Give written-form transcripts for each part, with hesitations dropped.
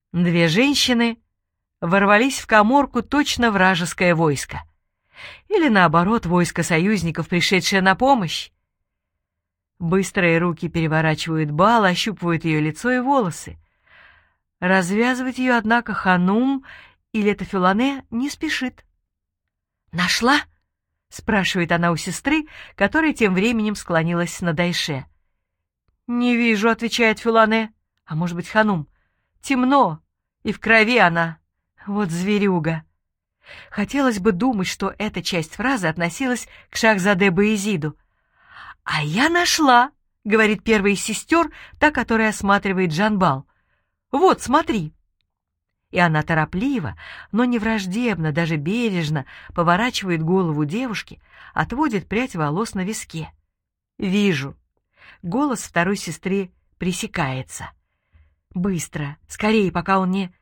Две женщины ворвались в каморку точно вражеское войско. Или наоборот, войско союзников, пришедшее на помощь. Быстрые руки переворачивают Баал, ощупывают ее лицо и волосы. Развязывать ее, однако, Ханум или это Филане не спешит. «Нашла?» — спрашивает она у сестры, которая тем временем склонилась над Айше. «Не вижу», — отвечает Филане. «А может быть, Ханум? Темно, и в крови она. Вот зверюга». Хотелось бы думать, что эта часть фразы относилась к Шахзаде Баязиду. «А я нашла», — говорит первая из сестер, та, которая осматривает Джанбал. «Вот, смотри». И она торопливо, но не враждебно, даже бережно поворачивает голову девушки, отводит прядь волос на виске. «Вижу». Голос второй сестры пресекается. «Быстро, скорее, пока он не...»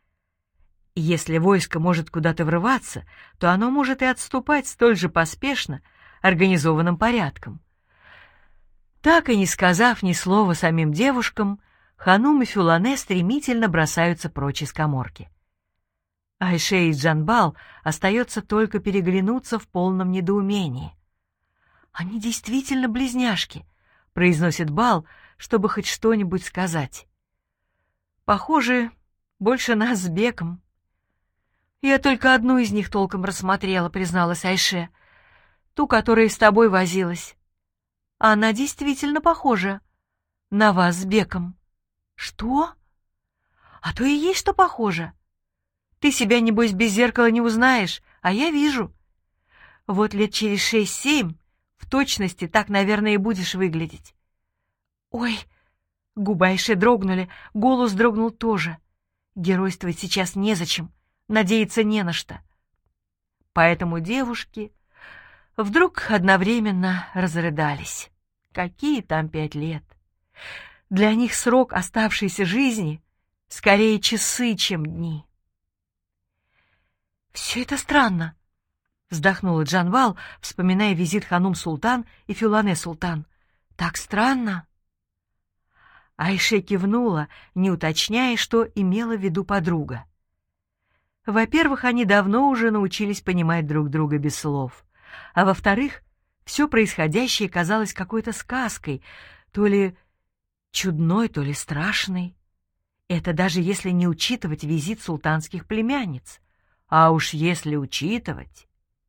Если войско может куда-то врываться, то оно может и отступать столь же поспешно, организованным порядком. Так и не сказав ни слова самим девушкам, Ханум и Филане стремительно бросаются прочь из каморки. Айше и Джанбал остается только переглянуться в полном недоумении. «Они действительно близняшки», — произносит Бал, чтобы хоть что-нибудь сказать. «Похоже, больше нас с Беком». «Я только одну из них толком рассмотрела», — призналась Айше. «Ту, которая с тобой возилась. Она действительно похожа на вас с Беком». «Что? А то и есть что похоже. Ты себя, небось, без зеркала не узнаешь, а я вижу. Вот лет через 6-7 в точности так, наверное, и будешь выглядеть». «Ой!» — губы Айше дрогнули, голос дрогнул тоже. Геройствовать сейчас незачем. Надеяться не на что. Поэтому девушки вдруг одновременно разрыдались. Какие там 5 лет? Для них срок оставшейся жизни скорее часы, чем дни. «Все это странно», — вздохнула Джанбал, вспоминая визит Ханум Султан и Филане Султан. «Так странно». Айше кивнула, не уточняя, что имела в виду подруга. Во-первых, они давно уже научились понимать друг друга без слов. А во-вторых, все происходящее казалось какой-то сказкой, то ли чудной, то ли страшной. Это даже если не учитывать визит султанских племянниц. А уж если учитывать...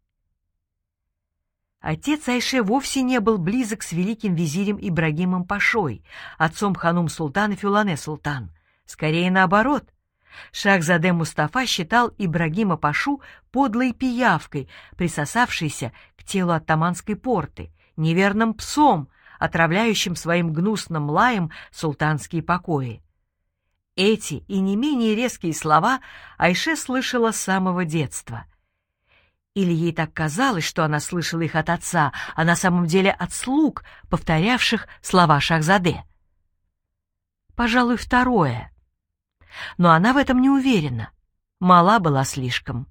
Отец Айше вовсе не был близок с великим визирем Ибрагимом Пашой, отцом Ханум Султан и Филане Султан. Скорее наоборот. Шахзаде Мустафа считал Ибрагима Пашу подлой пиявкой, присосавшейся к телу оттаманской порты, неверным псом, отравляющим своим гнусным лаем султанские покои. Эти и не менее резкие слова Айше слышала с самого детства. Или ей так казалось, что она слышала их от отца, а на самом деле от слуг, повторявших слова Шахзаде. Пожалуй, второе. Но она в этом не уверена. Мала была слишком.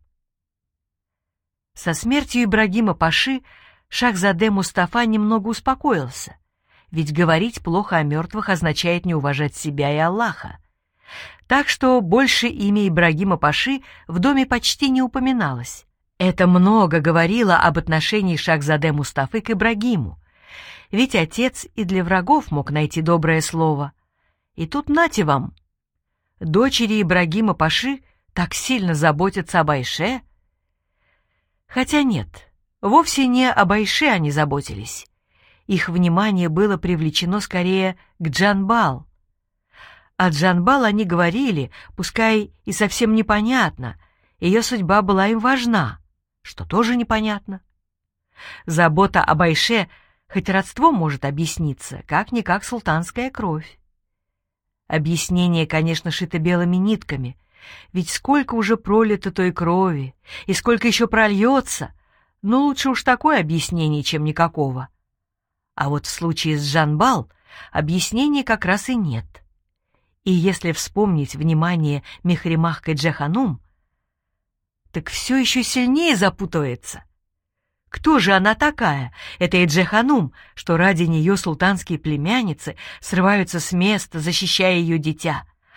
Со смертью Ибрагима Паши Шахзаде Мустафа немного успокоился, ведь говорить плохо о мертвых означает не уважать себя и Аллаха. Так что больше имя Ибрагима Паши в доме почти не упоминалось. Это много говорило об отношении Шахзаде Мустафы к Ибрагиму, ведь отец и для врагов мог найти доброе слово. И тут нате вам! Дочери Ибрагима Паши так сильно заботятся об Айше? Хотя нет, вовсе не об Айше они заботились. Их внимание было привлечено скорее к Джанбал. О Джанбал они говорили, пускай и совсем непонятно, ее судьба была им важна, что тоже непонятно. Забота об Айше хоть родством может объясниться, как-никак султанская кровь. Объяснение, конечно, шито белыми нитками, ведь сколько уже пролито той крови, и сколько еще прольется, но лучше уж такое объяснение, чем никакого. А вот в случае с Джанбал объяснения как раз и нет. И если вспомнить внимание Мехримах к Эджеханум, так все еще сильнее запутывается. Кто же она такая, эта Эджеханум, что ради нее султанские племянницы срываются с места, защищая ее дитя?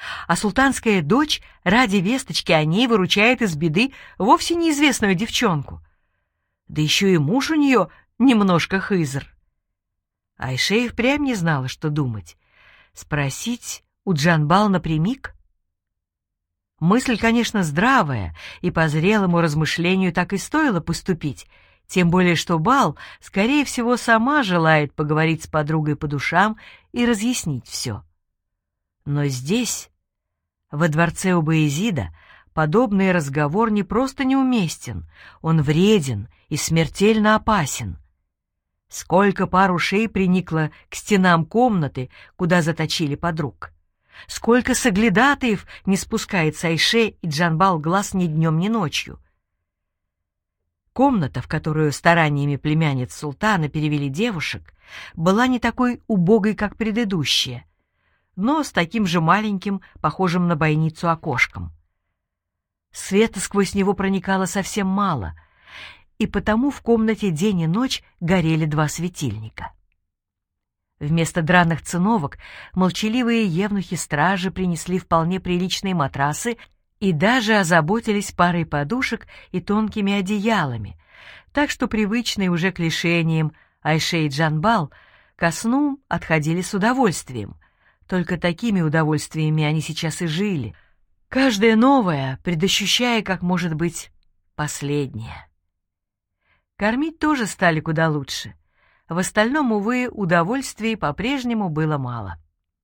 а султанская дочь ради весточки о ней выручает из беды вовсе неизвестную девчонку. Да еще и муж у нее немножко хызр. Айше и впрямь не знала, что думать. Спросить у Джанбал напрямик? Мысль, конечно, здравая, и по зрелому размышлению так и стоило поступить, тем более что Бал, скорее всего, сама желает поговорить с подругой по душам и разъяснить все. Но здесь, во дворце у Баязида, подобный разговор не просто неуместен, он вреден и смертельно опасен. Сколько пар ушей приникло к стенам комнаты, куда заточили подруг. Сколько соглядатаев не спускает с Айше и Джанбал глаз ни днем, ни ночью. Комната, в которую стараниями племянниц султана перевели девушек, была не такой убогой, как предыдущая, но с таким же маленьким, похожим на бойницу, окошком. Света сквозь него проникало совсем мало, и потому в комнате день и ночь горели 2 светильника. Вместо драных циновок молчаливые евнухи-стражи принесли вполне приличные матрасы и даже озаботились парой подушек и тонкими одеялами, так что привычные уже к лишениям Айше и Джанбал ко сну отходили с удовольствием. Только такими удовольствиями они сейчас и жили, каждое новое предощущая, как может быть, последнее. Кормить тоже стали куда лучше. В остальном, увы, удовольствий по-прежнему было мало.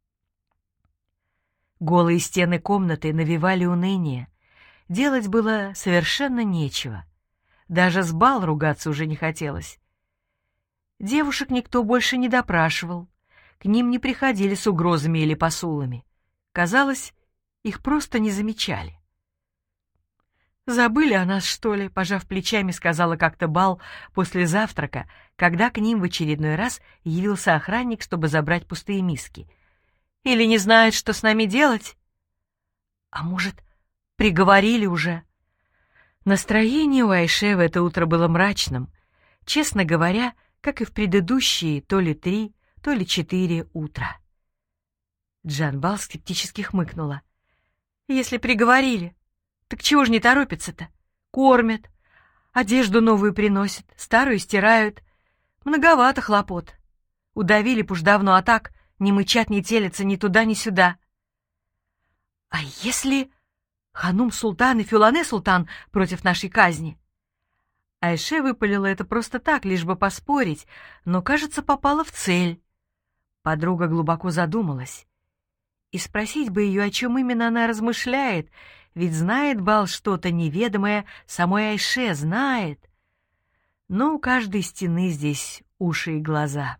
Голые стены комнаты навевали уныние. Делать было совершенно нечего. Даже с Бал ругаться уже не хотелось. Девушек никто больше не допрашивал. К ним не приходили с угрозами или посулами. Казалось, их просто не замечали. «Забыли о нас, что ли?» — пожав плечами, сказала как-то Бал после завтрака, когда к ним в очередной раз явился охранник, чтобы забрать пустые миски. «Или не знают, что с нами делать? А может, приговорили уже?» Настроение у Айше в это утро было мрачным, честно говоря, как и в предыдущие то ли 3, то ли 4 утра. Джанбал скептически хмыкнула. «Если приговорили, так чего ж не торопятся-то? Кормят, одежду новую приносят, старую стирают. Многовато хлопот. Удавили б уж давно, а так ни мычат, ни телятся ни туда, ни сюда». «А если Ханум-султан и Фюлане-султан против нашей казни?» Айше выпалила это просто так, лишь бы поспорить, но, кажется, попала в цель. Подруга глубоко задумалась. И спросить бы ее, о чем именно она размышляет, ведь знает Бал что-то неведомое, самой Айше знает. Но у каждой стены здесь уши и глаза.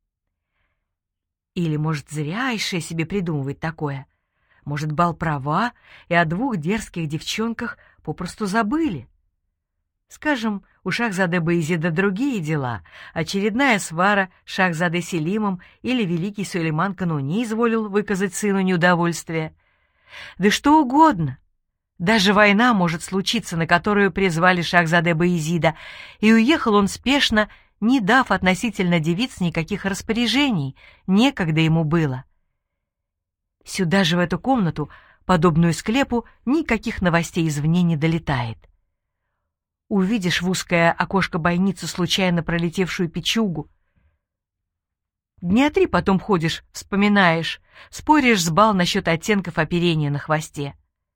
Или, может, зря Айше себе придумывает такое? Может, Бал права, и о 2 дерзких девчонках попросту забыли? Скажем, у Шахзаде Баязида другие дела, очередная свара с Шахзаде Селимом или великий Сулейман Кануни изволил выказать сыну неудовольствие. Да что угодно. Даже война может случиться, на которую призвали Шахзаде Баязида, и уехал он спешно, не дав относительно девиц никаких распоряжений, некогда ему было. Сюда же, в эту комнату, подобную склепу, никаких новостей извне не долетает. Увидишь в узкое окошко бойницы случайно пролетевшую печугу. Дня 3 потом ходишь, вспоминаешь, споришь с Бал насчет оттенков оперения на хвосте.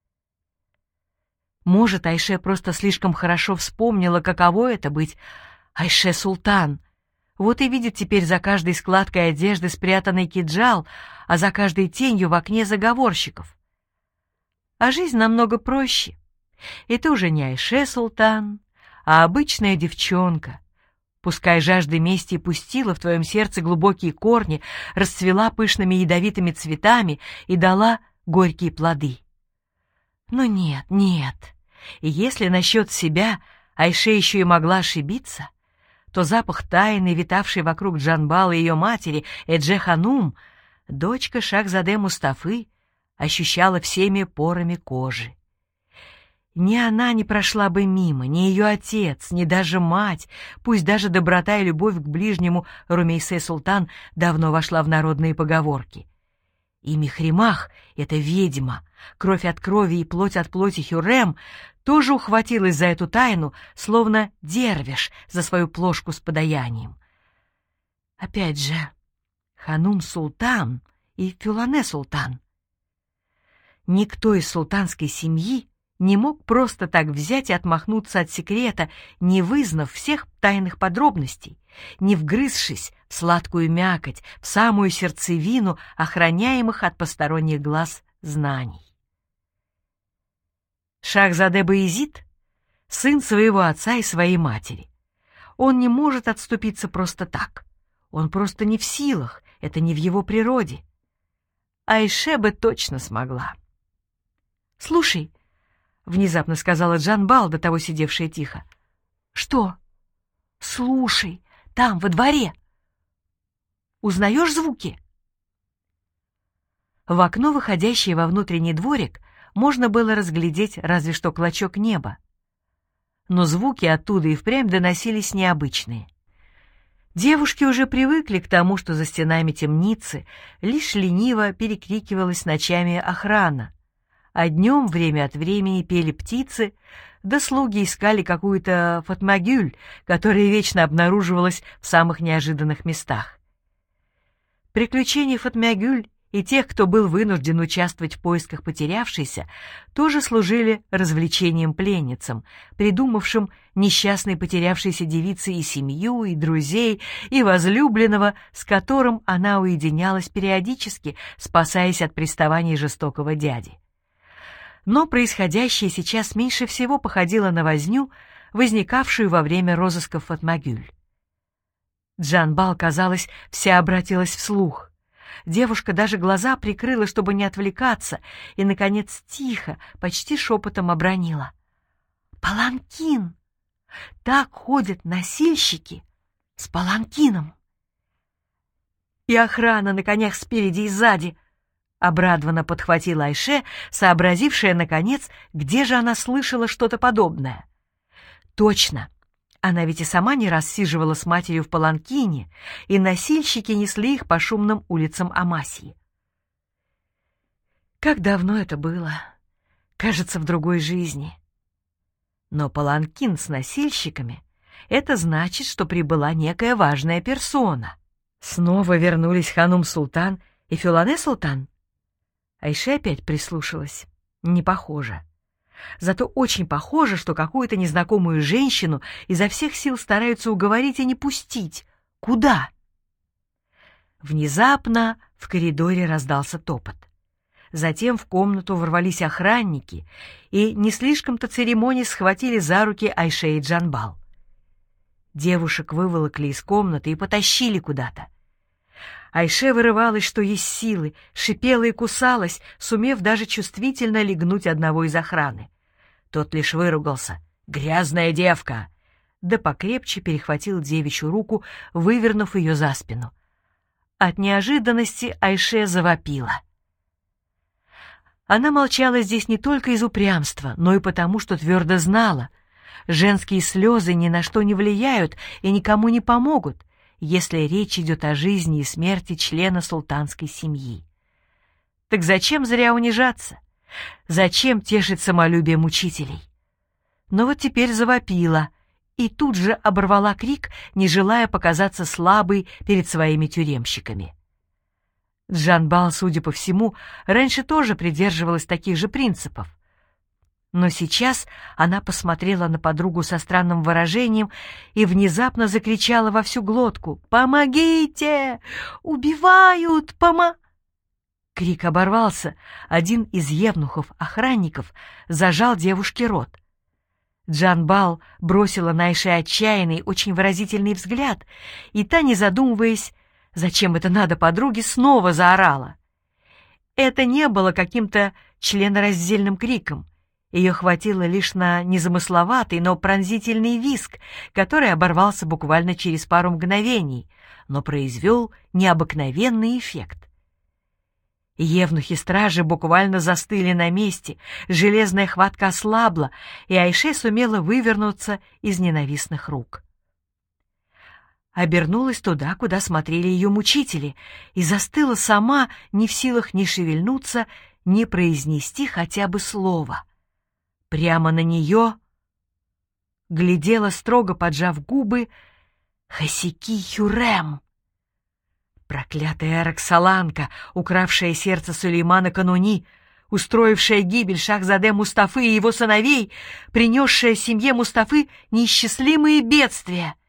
Может, Айше просто слишком хорошо вспомнила, каково это быть Айше-султан. Вот и видит теперь за каждой складкой одежды спрятанный кинджал, а за каждой тенью в окне заговорщиков. А жизнь намного проще. И ты уже не Айше-султан, а обычная девчонка. Пускай жажда мести пустила в твоем сердце глубокие корни, расцвела пышными ядовитыми цветами и дала горькие плоды. Но нет, нет. И если насчет себя Айше еще и могла ошибиться, то запах тайны, витавший вокруг Джанбал и ее матери Эдже-ханум, дочка Шахзаде Мустафы, ощущала всеми порами кожи. Ни она не прошла бы мимо, ни ее отец, ни даже мать, пусть даже доброта и любовь к ближнему Румейсе Султан давно вошла в народные поговорки. И Мехримах, эта ведьма, кровь от крови и плоть от плоти Хюррем, тоже ухватилась за эту тайну, словно дервиш за свою плошку с подаянием. Опять же, Ханум Султан и Фюлане Султан. Никто из султанской семьи не мог просто так взять и отмахнуться от секрета, не вызнав всех тайных подробностей, не вгрызшись в сладкую мякоть, в самую сердцевину охраняемых от посторонних глаз знаний. Шахзаде Баязид — сын своего отца и своей матери. Он не может отступиться просто так. Он просто не в силах, это не в его природе. Айше бы точно смогла. «Слушай», — внезапно сказала Джанбал, до того сидевшая тихо. «Что?» «Слушай, там, во дворе. Узнаешь звуки?» В окно, выходящее во внутренний дворик, можно было разглядеть разве что клочок неба. Но звуки оттуда и впрямь доносились необычные. Девушки уже привыкли к тому, что за стенами темницы лишь лениво перекрикивалась ночами охрана, а днем время от времени пели птицы, да слуги искали какую-то Фатмагюль, которая вечно обнаруживалась в самых неожиданных местах. Приключения Фатмагюль и тех, кто был вынужден участвовать в поисках потерявшейся, тоже служили развлечением пленницам, придумавшим несчастной потерявшейся девице и семью, и друзей, и возлюбленного, с которым она уединялась периодически, спасаясь от приставаний жестокого дяди. Но происходящее сейчас меньше всего походило на возню, возникавшую во время розысков Фатмагюль. Джанбал, казалось, вся обратилась вслух. Девушка даже глаза прикрыла, чтобы не отвлекаться, и, наконец, тихо, почти шепотом обронила: «Паланкин! Так ходят носильщики с паланкином!» «И охрана на конях спереди и сзади!» — обрадованно подхватила Айше, сообразившая, наконец, где же она слышала что-то подобное. «Точно! Она ведь и сама не раз сиживала с матерью в паланкине, и носильщики несли их по шумным улицам Амасии. Как давно это было? Кажется, в другой жизни. Но паланкин с носильщиками — это значит, что прибыла некая важная персона. Снова вернулись Ханум Султан и Фюлане Султан? Айше опять прислушалась. Не похоже. Зато очень похоже, что какую-то незнакомую женщину изо всех сил стараются уговорить и не пустить. Куда? Внезапно в коридоре раздался топот. Затем в комнату ворвались охранники и, не слишком-то церемонясь, схватили за руки Айше и Джанбал. Девушек выволокли из комнаты и потащили куда-то. Айше вырывалась, что есть силы, шипела и кусалась, сумев даже чувствительно легнуть одного из охраны. Тот лишь выругался: «Грязная девка!» да покрепче перехватил девичью руку, вывернув ее за спину. От неожиданности Айше завопила. Она молчала здесь не только из упрямства, но и потому, что твердо знала: женские слезы ни на что не влияют и никому не помогут, если речь идет о жизни и смерти члена султанской семьи. Так зачем зря унижаться? Зачем тешить самолюбие мучителей? Но вот теперь завопила и тут же оборвала крик, не желая показаться слабой перед своими тюремщиками. Джанбал, судя по всему, раньше тоже придерживалась таких же принципов. Но сейчас она посмотрела на подругу со странным выражением и внезапно закричала во всю глотку: «Помогите! Убивают! Крик оборвался. Один из евнухов-охранников зажал девушке рот. Джанбал бросила на Айше отчаянный, очень выразительный взгляд, и та, не задумываясь, зачем это надо подруге, снова заорала. Это не было каким-то членораздельным криком. Ее хватило лишь на незамысловатый, но пронзительный визг, который оборвался буквально через пару мгновений, но произвел необыкновенный эффект. Евнухи-стражи буквально застыли на месте, железная хватка ослабла, и Айше сумела вывернуться из ненавистных рук. обернулась туда, куда смотрели ее мучители, и застыла сама, не в силах ни шевельнуться, ни произнести хотя бы слово. Прямо на нее глядела, строго поджав губы, Хосики Хюррем. Проклятая Роксоланка, укравшая сердце Сулеймана Кануни, устроившая гибель Шахзаде Мустафы и его сыновей, принесшая семье Мустафы неисчислимые бедствия.